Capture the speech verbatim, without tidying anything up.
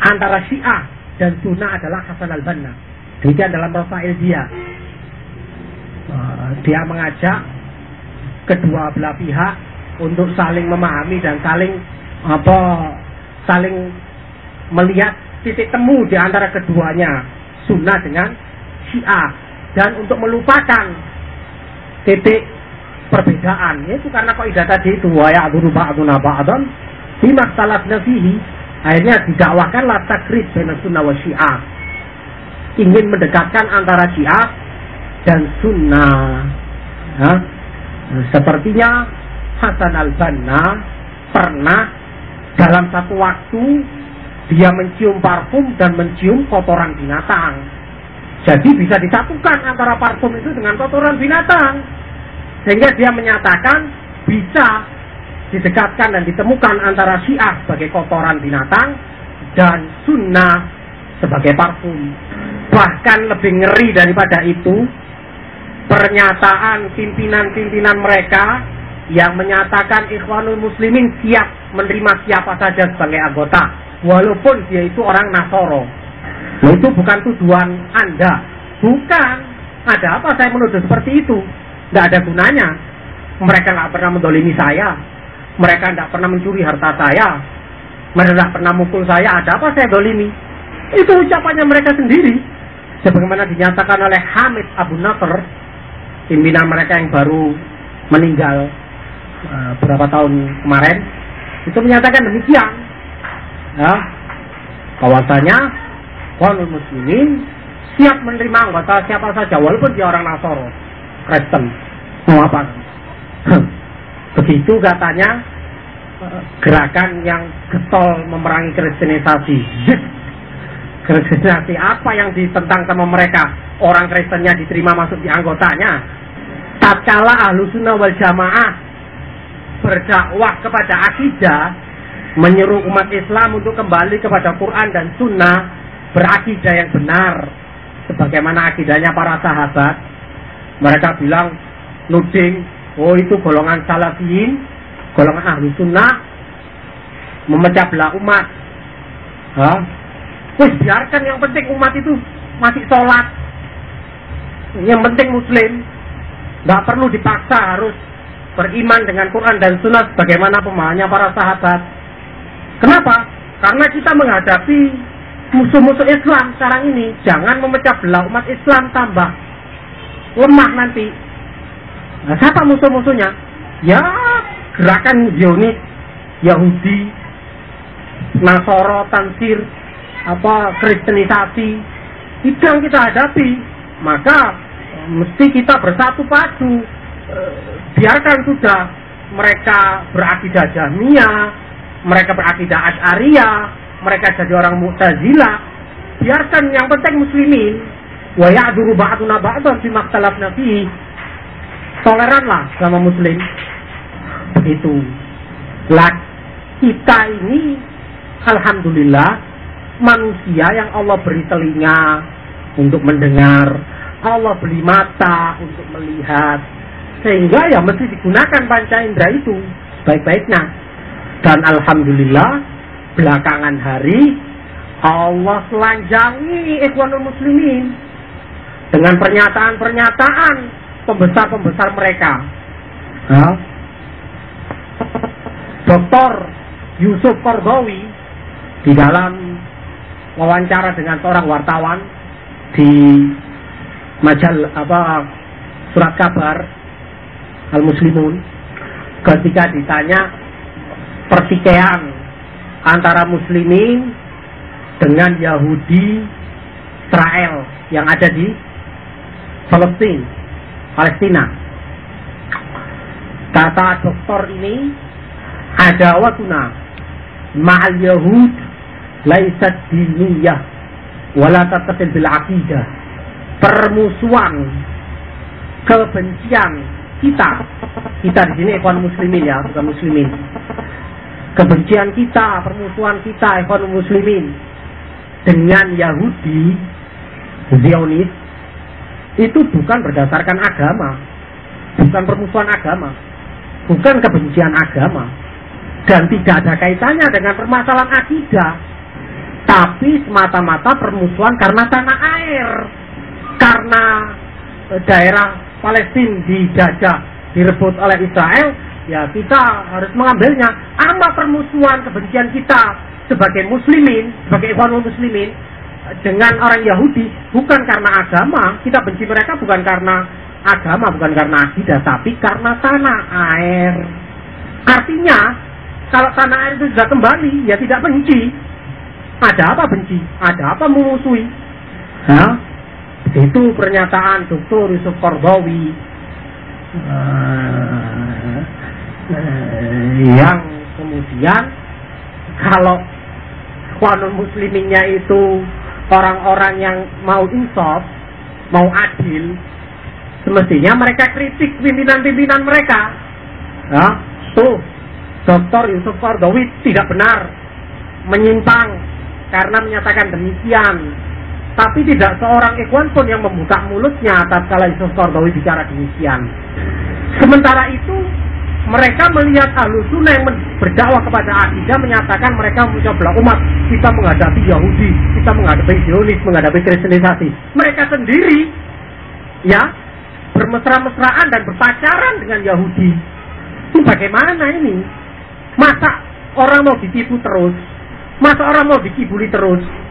antara Syiah dan Sunnah adalah Hasan al-Banna. Demikian dalam Rasail dia. Dia mengajak kedua belah pihak untuk saling memahami dan saling apa saling melihat titik temu di antara keduanya, Sunnah dengan Syiah, dan untuk melupakan titik perbedaan. Itu karena kaidah tadi itu wa ya'duru ba'duna ba'dan bima ikhtalafna fihi. Akhirnya didakwahkanlah takrib baina Sunnah wa Syiah, ingin mendekatkan antara Syiah dan Sunnah. Ya. Sepertinya Hasan al-Banna pernah dalam satu waktu dia mencium parfum dan mencium kotoran binatang. Jadi bisa disatukan antara parfum itu dengan kotoran binatang, sehingga dia menyatakan bisa didekatkan dan ditemukan antara Syiah sebagai kotoran binatang dan Sunnah sebagai parfum. Bahkan lebih ngeri daripada itu, pernyataan pimpinan-pimpinan mereka yang menyatakan Ikhwanul Muslimin siap menerima siapa saja sebagai anggota, walaupun dia itu orang Nasoro. Nah, itu bukan tujuan Anda. Bukan. Ada apa saya menuduh seperti itu? Tidak ada gunanya. Mereka tidak pernah mendolimi saya. Mereka tidak pernah mencuri harta saya. Mereka tidak pernah mukul saya. Ada apa saya dolimi? Itu ucapannya mereka sendiri. Sebagaimana dinyatakan oleh Hamid Abu Nasr, pimpinan mereka yang baru meninggal uh, beberapa tahun kemarin, itu menyatakan demikian, ya, bahwasanya Ikhwanul Muslimin siap menerima anggota siapa saja walaupun dia orang Nasoro, Kristen, mau apa? Begitu katanya uh, gerakan yang getol memerangi kristenisasi. Kristenisasi apa yang ditentang sama mereka? Orang Kristennya diterima masuk di anggotanya. Tatkala Ahlu Sunnah wal Jamaah berdakwah kepada akidah, menyeru umat Islam untuk kembali kepada Quran dan Sunnah, berakidah yang benar sebagaimana akidahnya para sahabat, mereka bilang nuding, oh itu golongan salafiyin, golongan Ahlu Sunnah memecah belah umat. Hah? Wih, biarkan, yang penting umat itu masih sholat, yang penting muslim, nggak perlu dipaksa harus beriman dengan Quran dan Sunnah bagaimana pemahamannya para sahabat. Kenapa? Karena kita menghadapi musuh-musuh Islam sekarang ini. Jangan memecah belah umat Islam tambah lemah nanti. Nah, siapa musuh-musuhnya? Ya gerakan Zionis, Yahudi, Nasoro, Tansir, apa kristenisasi, itu yang kita hadapi. Maka mesti kita bersatu padu. E, biarkan sudah mereka berakidah Jahmiyah, mereka berakidah Asy'ariyah, mereka jadi orang Mu'tazilah. Biarkan, yang penting muslimin. Wa ya'duru ba'duna ba'dan fi makhtalafna fihi. Toleranlah sama muslim. Begitu. Lah kita ini alhamdulillah manusia yang Allah beri telinga untuk mendengar, Allah beri mata untuk melihat, sehingga ya mesti digunakan panca indera itu baik-baiknya. Dan alhamdulillah belakangan hari Allah telanjangi Ikhwanul Muslimin dengan pernyataan-pernyataan pembesar-pembesar mereka. Ya. Doktor Yusuf Qaradawi di dalam wawancara dengan seorang wartawan di majal apa surat kabar Al Muslimun, ketika ditanya pertikaian antara muslimin dengan Yahudi Israel yang ada di Palestina, Palestina. Kata doktor ini, adawatuna ma'al Yahud laisat diniyah wala tattasil bil aqidah. Permusuhan, kebencian kita, kita di sini ikhwan muslimin ya, bukan muslimin. Kebencian kita, permusuhan kita ikhwan muslimin dengan Yahudi Zionis itu bukan berdasarkan agama, bukan permusuhan agama, bukan kebencian agama, dan tidak ada kaitannya dengan permasalahan akidah. Tapi tapi semata-mata permusuhan karena tanah air, karena daerah Palestina dijajah, direbut oleh Israel, ya kita harus mengambilnya. Ama permusuhan kebencian kita sebagai muslimin, sebagai ikhwanul muslimin dengan orang Yahudi bukan karena agama. Kita benci mereka bukan karena agama, bukan karena akidah, tapi karena tanah air. Artinya kalau tanah air itu sudah kembali, ya tidak benci. Ada apa benci? Ada apa memusuhi? Nah, itu pernyataan Doktor Yusuf Qaradawi uh, uh, yang kemudian kalau ikhwanul musliminnya itu orang-orang yang mau insaf, mau adil, semestinya mereka kritik pimpinan-pimpinan mereka. Ya, tuh Doktor Yusuf Qaradawi tidak benar, menyimpang karena menyatakan demikian. Tapi tidak seorang ikhwan pun yang membuka mulutnya tatkala Yusuf Qaradawi bicara demikian. Sementara itu mereka melihat Ahlus Sunnah yang berdakwah kepada akidah menyatakan mereka mencoba belah umat, kita menghadapi Yahudi, kita menghadapi Zionis, menghadapi kristenisasi. Mereka sendiri ya bermesra-mesraan dan berpacaran dengan Yahudi. Itu bagaimana ini? Masa orang mau ditipu terus? Masa orang mau dikibuli terus?